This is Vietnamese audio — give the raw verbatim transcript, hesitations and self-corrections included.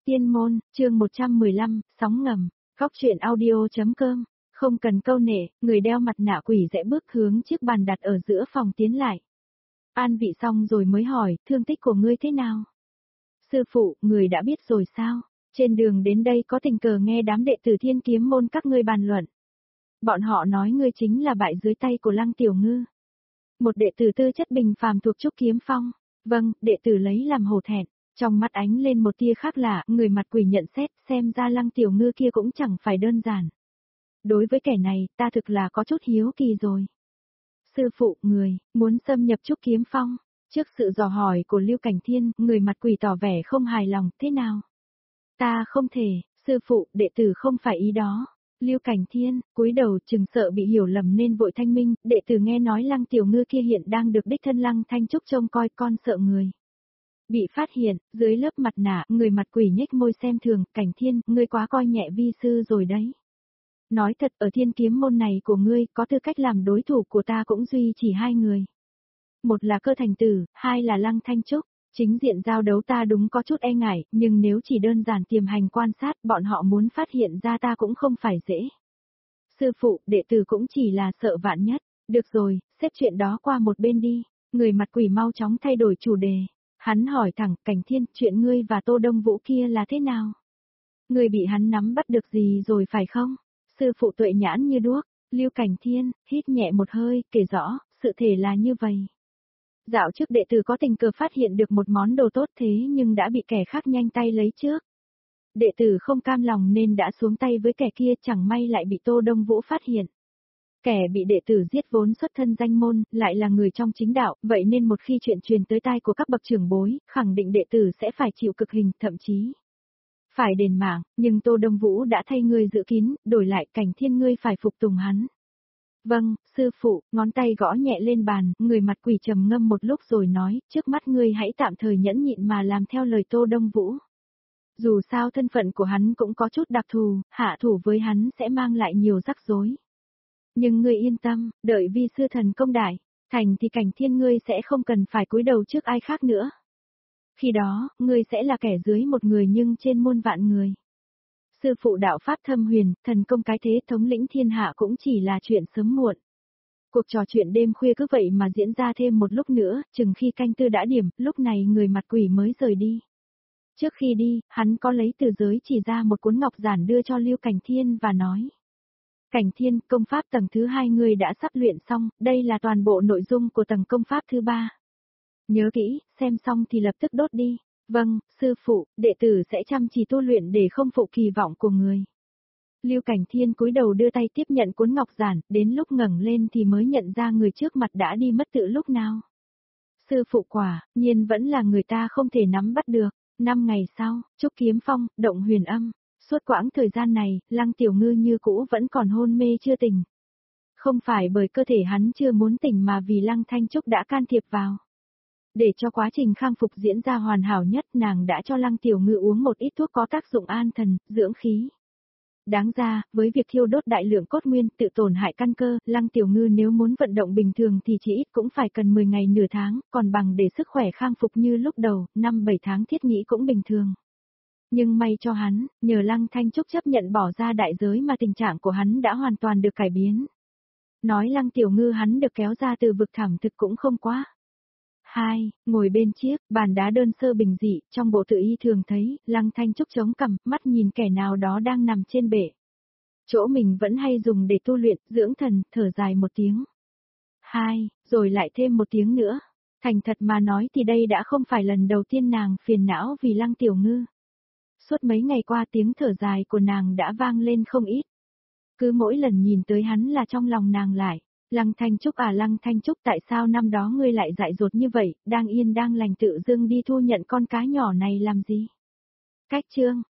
Tiên môn, chương một trăm mười lăm, sóng ngầm, góc truyện audio.com, không cần câu nệ, người đeo mặt nạ quỷ rẽ bước hướng chiếc bàn đặt ở giữa phòng tiến lại. An vị xong rồi mới hỏi, thương tích của ngươi thế nào? Sư phụ, người đã biết rồi sao? Trên đường đến đây có tình cờ nghe đám đệ tử Thiên Kiếm môn các ngươi bàn luận. Bọn họ nói ngươi chính là bại dưới tay của Lăng Tiểu Ngư. Một đệ tử tư chất bình phàm thuộc Trúc Kiếm Phong. Vâng, đệ tử lấy làm hổ thẹn. Trong mắt ánh lên một tia khác lạ, người mặt quỷ nhận xét, xem ra Lăng Tiểu Ngư kia cũng chẳng phải đơn giản. Đối với kẻ này, ta thực là có chút hiếu kỳ rồi. Sư phụ, người, muốn xâm nhập Trúc Kiếm Phong. Trước sự dò hỏi của Lưu Cảnh Thiên, người mặt quỷ tỏ vẻ không hài lòng, thế nào? Ta không thể, sư phụ, đệ tử không phải ý đó. Lưu Cảnh Thiên, cúi đầu chừng sợ bị hiểu lầm nên vội thanh minh, đệ tử nghe nói Lăng Tiểu Ngư kia hiện đang được đích thân Lăng Thanh Trúc trông coi, con sợ người. Bị phát hiện, dưới lớp mặt nạ, người mặt quỷ nhếch môi xem thường, Cảnh Thiên, ngươi quá coi nhẹ vi sư rồi đấy. Nói thật, ở Thiên Kiếm môn này của ngươi, có tư cách làm đối thủ của ta cũng duy chỉ hai người. Một là Cơ Thành Tử, hai là Lăng Thanh Trúc. Chính diện giao đấu ta đúng có chút e ngại, nhưng nếu chỉ đơn giản tiềm hành quan sát, bọn họ muốn phát hiện ra ta cũng không phải dễ. Sư phụ, đệ tử cũng chỉ là sợ vạn nhất. Được rồi, xếp chuyện đó qua một bên đi. Người mặt quỷ mau chóng thay đổi chủ đề. Hắn hỏi thẳng, Cảnh Thiên, chuyện ngươi và Tô Đông Vũ kia là thế nào? Ngươi bị hắn nắm bắt được gì rồi phải không? Sư phụ tuệ nhãn như đuốc. Lưu Cảnh Thiên, hít nhẹ một hơi, kể rõ, sự thể là như vậy. Dạo trước đệ tử có tình cờ phát hiện được một món đồ tốt thế nhưng đã bị kẻ khác nhanh tay lấy trước. Đệ tử không cam lòng nên đã xuống tay với kẻ kia, chẳng may lại bị Tô Đông Vũ phát hiện. Kẻ bị đệ tử giết vốn xuất thân danh môn, lại là người trong chính đạo, vậy nên một khi chuyện truyền tới tai của các bậc trưởng bối, khẳng định đệ tử sẽ phải chịu cực hình, thậm chí phải đền mạng, nhưng Tô Đông Vũ đã thay người giữ kín, đổi lại Cảnh Thiên ngươi phải phục tùng hắn. Vâng, sư phụ, ngón tay gõ nhẹ lên bàn, người mặt quỷ trầm ngâm một lúc rồi nói, trước mắt ngươi hãy tạm thời nhẫn nhịn mà làm theo lời Tô Đông Vũ. Dù sao thân phận của hắn cũng có chút đặc thù, hạ thủ với hắn sẽ mang lại nhiều rắc rối. Nhưng ngươi yên tâm, đợi vi sư thần công đại, thành thì Cảnh Thiên ngươi sẽ không cần phải cúi đầu trước ai khác nữa. Khi đó, ngươi sẽ là kẻ dưới một người nhưng trên muôn vạn người. Sư phụ đạo pháp thâm huyền, thần công cái thế thống lĩnh thiên hạ cũng chỉ là chuyện sớm muộn. Cuộc trò chuyện đêm khuya cứ vậy mà diễn ra thêm một lúc nữa, chừng khi canh tư đã điểm, lúc này người mặt quỷ mới rời đi. Trước khi đi, hắn có lấy từ giới chỉ ra một cuốn ngọc giản đưa cho Lưu Cảnh Thiên và nói. Cảnh Thiên, công pháp tầng thứ hai người đã sắp luyện xong, đây là toàn bộ nội dung của tầng công pháp thứ ba. Nhớ kỹ, xem xong thì lập tức đốt đi. Vâng, sư phụ, đệ tử sẽ chăm chỉ tu luyện để không phụ kỳ vọng của người. Lưu Cảnh Thiên cúi đầu đưa tay tiếp nhận cuốn ngọc giản, đến lúc ngẩng lên thì mới nhận ra người trước mặt đã đi mất từ lúc nào. Sư phụ quả, nhiên vẫn là người ta không thể nắm bắt được. Năm ngày sau, Trúc Kiếm Phong, động huyền âm. Suốt quãng thời gian này, Lăng Tiểu Ngư như cũ vẫn còn hôn mê chưa tỉnh. Không phải bởi cơ thể hắn chưa muốn tỉnh mà vì Lăng Thanh Trúc đã can thiệp vào. Để cho quá trình khang phục diễn ra hoàn hảo nhất, nàng đã cho Lăng Tiểu Ngư uống một ít thuốc có tác dụng an thần, dưỡng khí. Đáng ra, với việc thiêu đốt đại lượng cốt nguyên tự tổn hại căn cơ, Lăng Tiểu Ngư nếu muốn vận động bình thường thì chỉ ít cũng phải cần mười ngày nửa tháng, còn bằng để sức khỏe khang phục như lúc đầu, năm bảy tháng thiết nghĩ cũng bình thường. Nhưng may cho hắn, nhờ Lăng Thanh Trúc chấp nhận bỏ ra đại giới mà tình trạng của hắn đã hoàn toàn được cải biến. Nói Lăng Tiểu Ngư hắn được kéo ra từ vực thẳm thực cũng không quá. Hai, ngồi bên chiếc bàn đá đơn sơ bình dị, trong bộ tự y thường thấy, Lăng Thanh Trúc chống cằm, mắt nhìn kẻ nào đó đang nằm trên bệ. Chỗ mình vẫn hay dùng để tu luyện, dưỡng thần, thở dài một tiếng. Hai, rồi lại thêm một tiếng nữa. Thành thật mà nói thì đây đã không phải lần đầu tiên nàng phiền não vì Lăng Tiểu Ngư. Suốt mấy ngày qua tiếng thở dài của nàng đã vang lên không ít. Cứ mỗi lần nhìn tới hắn là trong lòng nàng lại. Lăng Thanh Trúc à Lăng Thanh Trúc, tại sao năm đó ngươi lại dại dột như vậy, đang yên đang lành tự dưng đi thu nhận con cá nhỏ này làm gì? Cách chương,